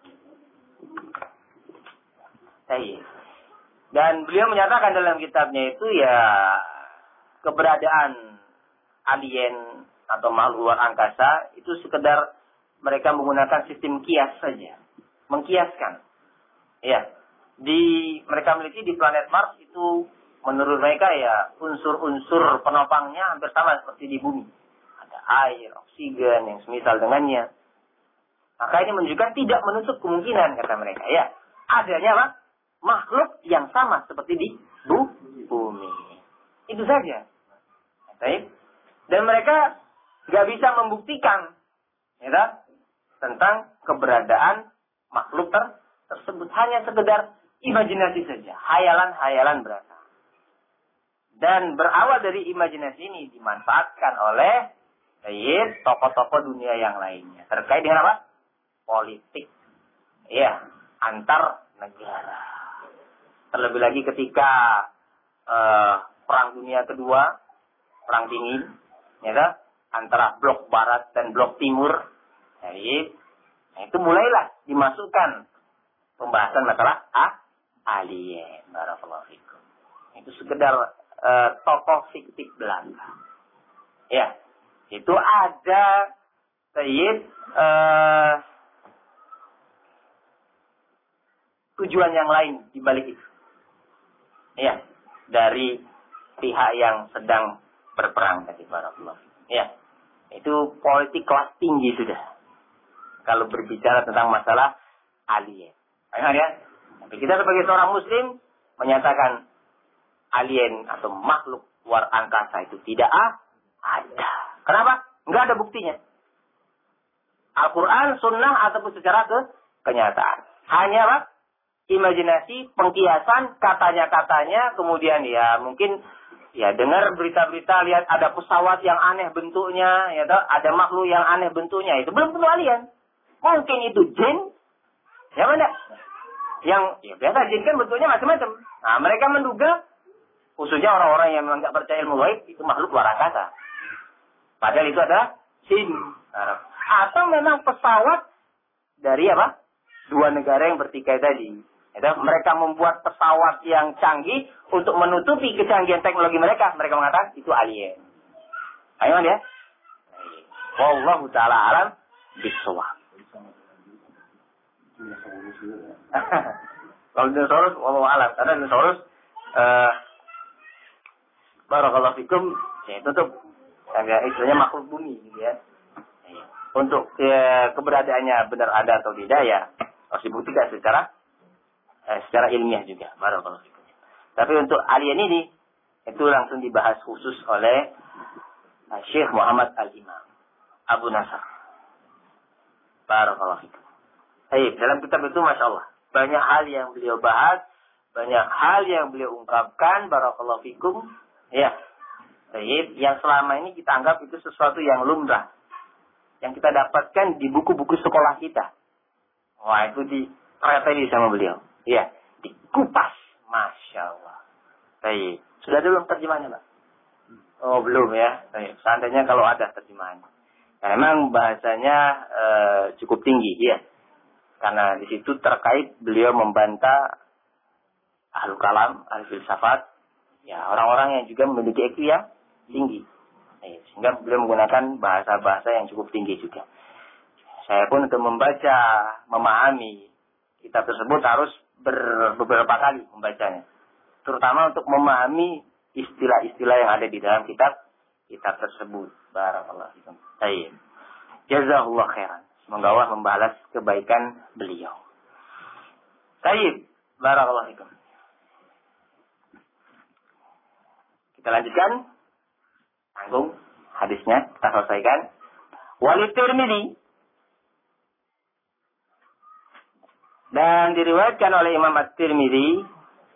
Tayyib. Dan beliau menyatakan dalam kitabnya itu ya keberadaan alien atau makhluk luar angkasa itu sekedar mereka menggunakan sistem kias saja, mengkiaskan. Ya, di mereka memiliki di planet Mars itu menurut mereka ya unsur-unsur penopangnya hampir sama seperti di bumi. Ada air, oksigen yang semisal dengannya. Maka ini menunjukkan tidak menutup kemungkinan kata mereka ya adanya apa? Makhluk yang sama seperti di bu, bumi. Itu saja. Baik. Dan mereka nggak bisa membuktikan ya, tentang keberadaan makhluk ter tersebut, hanya sekedar imajinasi saja, hayalan-hayalan belaka. Dan berawal dari imajinasi ini dimanfaatkan oleh tayyib tokoh-tokoh dunia yang lainnya terkait dengan apa? Politik. Ya, antar negara. Terlebih lagi ketika uh, perang dunia kedua, perang dingin, ya, antara blok barat dan blok timur. Tayyib. Nah, itu mulailah dimasukkan pembahasan masalah ah, alien. Barakallahu fikum. Itu sekedar uh, tokoh fiktif belaka. Ya, itu ada tayyib uh, tujuan yang lain di balik itu. Ya, dari pihak yang sedang berperang tadi. Barakallahu fikum. Ya, itu politik kelas tinggi sudah. Kalau berbicara tentang masalah alien. Ayo ya. Tapi kita sebagai seorang muslim menyatakan alien atau makhluk luar angkasa itu tidak ada. Kenapa? Enggak ada buktinya. Al-Quran, sunnah ataupun secara ke kenyataan. Hanya apa? Imajinasi, pengkiasan, katanya-katanya, kemudian ya mungkin ya dengar berita-berita, lihat ada pesawat yang aneh bentuknya, ya ada makhluk yang aneh bentuknya, itu belum tentu alien. Mungkin itu jin, ya mana? Yang ya biasa jin kan bentuknya macam-macam. Nah mereka menduga, khususnya orang-orang yang nggak percaya ilmu gaib itu makhluk luar angkasa. Padahal itu adalah jin. Nah, atau memang pesawat dari apa? Dua negara yang bertikai tadi. Ya, mereka membuat pesawat yang canggih untuk menutupi kecanggihan teknologi mereka. Mereka mengatakan itu alien. Ayo ya. Wallahu ta'ala alam bisawab. Kalau dinosaurus, wallahu alam. Karena dinosaurus, uh, barakallahu fikum, ya itu tuh agak istilahnya makhluk bumi, gitu ya. Untuk ya, keberadaannya benar ada atau tidak ya harus dibuktikan secara eh, secara ilmiah juga. Barakallahu fikum. Tapi untuk alien ini itu langsung dibahas khusus oleh uh, Syekh Muhammad Al-Imam Abu Nasr. Barakallahu fikum. Baik, dalam kitab itu Masya Allah banyak hal yang beliau bahas, banyak hal yang beliau ungkapkan. Barakallahu fikum. Ya, baik, yang selama ini kita anggap itu sesuatu yang lumrah, yang kita dapatkan di buku-buku sekolah kita. Wah, itu dipelajari sama beliau. Ya, dikupas. Masya Allah. Baik. Sudah ada belum terjemahannya, Pak? Oh, belum ya. Baik. Seandainya kalau ada terjemahannya. Nah, memang bahasanya e, cukup tinggi, ya. Karena di situ terkait beliau membantah ahlul kalam, ahli filsafat, ya orang-orang yang juga memiliki I Q yang tinggi. Sehingga beliau menggunakan bahasa-bahasa yang cukup tinggi juga. Saya pun untuk membaca, memahami kitab tersebut harus ber, beberapa kali membacanya. Terutama untuk memahami istilah-istilah yang ada di dalam kitab kitab tersebut. Barakallahu fikum. Baik. Jazakallahu khairan. Semoga Allah membalas kebaikan beliau. Baik. Barakallahu fikum. Kita lanjutkan. Tanggung hadisnya kita selesaikan. Walid Tirmidzi, dan diriwayatkan oleh Imam At-Tirmidzi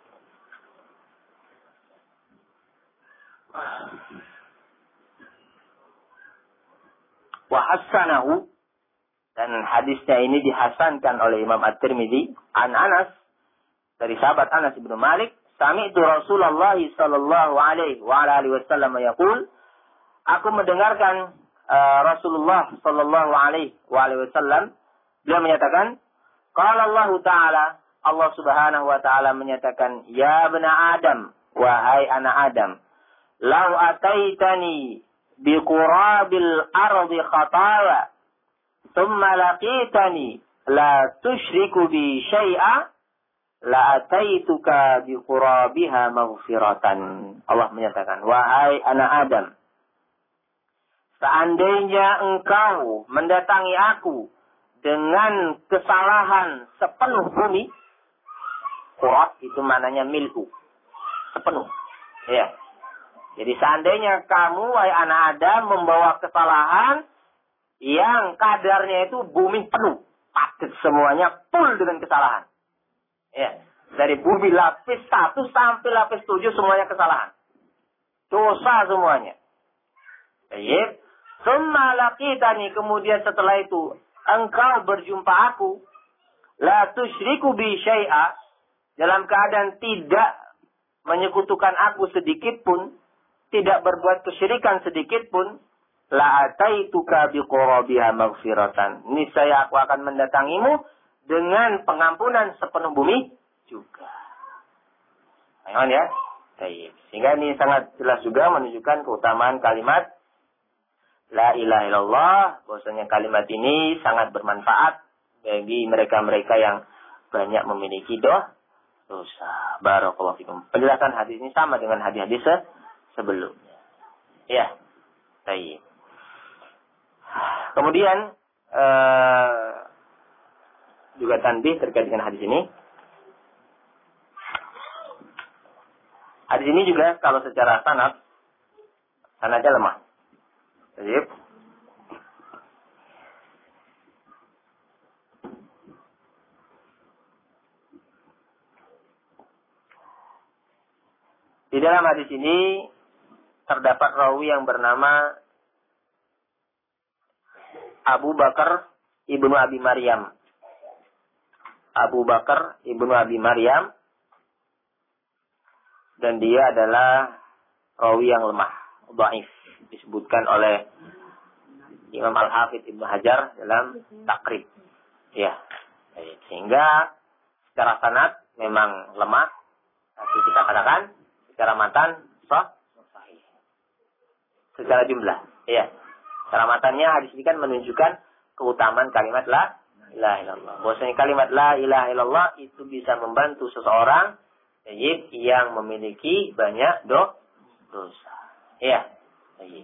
wa hasanahu, dan hadisnya ini dihasankan oleh Imam At-Tirmidzi an Anas, dari sahabat Anas bin Malik, sami'tu Rasulullah sallallahu alaihi wa ala alihi wasallam yaqul, aku mendengarkan uh, Rasulullah sallallahu alaihi wa alihi wasallam beliau menyatakan, qala Allah taala, Allah Subhanahu wa taala menyatakan, ya bani Adam, wahai anak Adam, law ataitani biqurabil ardi khataya thumma laqitani la tusyriku bi syai'a la ataituka biqurabiha maghfiratan. Allah menyatakan, wahai anak Adam, seandainya engkau mendatangi aku dengan kesalahan sepenuh bumi, qurat itu maknanya milku, sepenuh. Ya. Jadi seandainya kamu, wahai anak Adam, membawa kesalahan yang kadarnya itu bumi penuh, padat semuanya, full dengan kesalahan. Ya, dari bumi lapis satu sampai lapis tujuh semuanya kesalahan, dosa semuanya. Baik, summa laqitani, kemudian setelah itu engkau berjumpa aku, la tusyriku bi syai'a, dalam keadaan tidak menyekutukan aku sedikit pun, tidak berbuat kesyirikan sedikit pun, la ataituka biqurabiha maghfiratan, niscaya aku akan mendatangimu dengan pengampunan sepenuh bumi juga. Ayo ya. Baik. Sehingga ini sangat jelas juga menunjukkan keutamaan kalimat la ilaha illallah, bahwasanya kalimat ini sangat bermanfaat bagi mereka-mereka yang banyak memiliki dosa. Barakallahu fikum. Penjelasan hadis ini sama dengan hadis-hadis sebelumnya. Ya. Baik. Kemudian eh, juga tanbih terkait dengan hadis ini. Hadis ini juga kalau secara sanad, sanadnya lemah. Jadi, di dalam hadis ini terdapat rawi yang bernama Abu Bakar ibnu Abi Maryam. Abu Bakar ibnu Abi Maryam, dan dia adalah rawi yang lemah, dhaif, disebutkan oleh Imam Al-Hafidz Ibnu Hajar dalam Taqrib. Ya, sehingga secara sanad memang lemah, tapi kita katakan secara matan sah, sahih. Secara jumlah, ya. Secara matannya hadis ini kan menunjukkan keutamaan kalimat la ilaha illallah. Bahwasanya kalimat la ilaha illallah itu bisa membantu seseorang yang memiliki banyak do, dosa. Iya. Baik.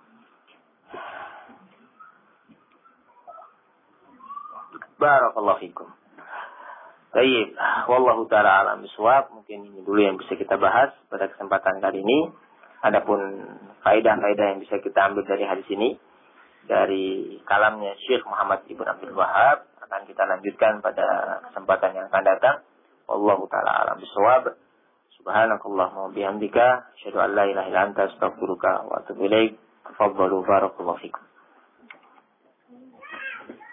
Barakallahu fikum. Baik, wallahu taala alam bisawab. Mungkin ini dulu yang bisa kita bahas pada kesempatan kali ini. Adapun faedah-faedah yang bisa kita ambil dari hadis ini, dari kalamnya Syekh Muhammad Ibn Abdul Wahhab, akan kita lanjutkan pada kesempatan yang akan datang. Wallahu ta'ala alam bisawab. Subhanakallahumma wa bihamdika asyhadu an la ilaha illa anta astaghfiruka wa atubu ilaik. Tafadhalu barakallahu fikum.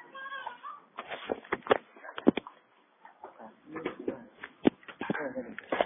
Thank you.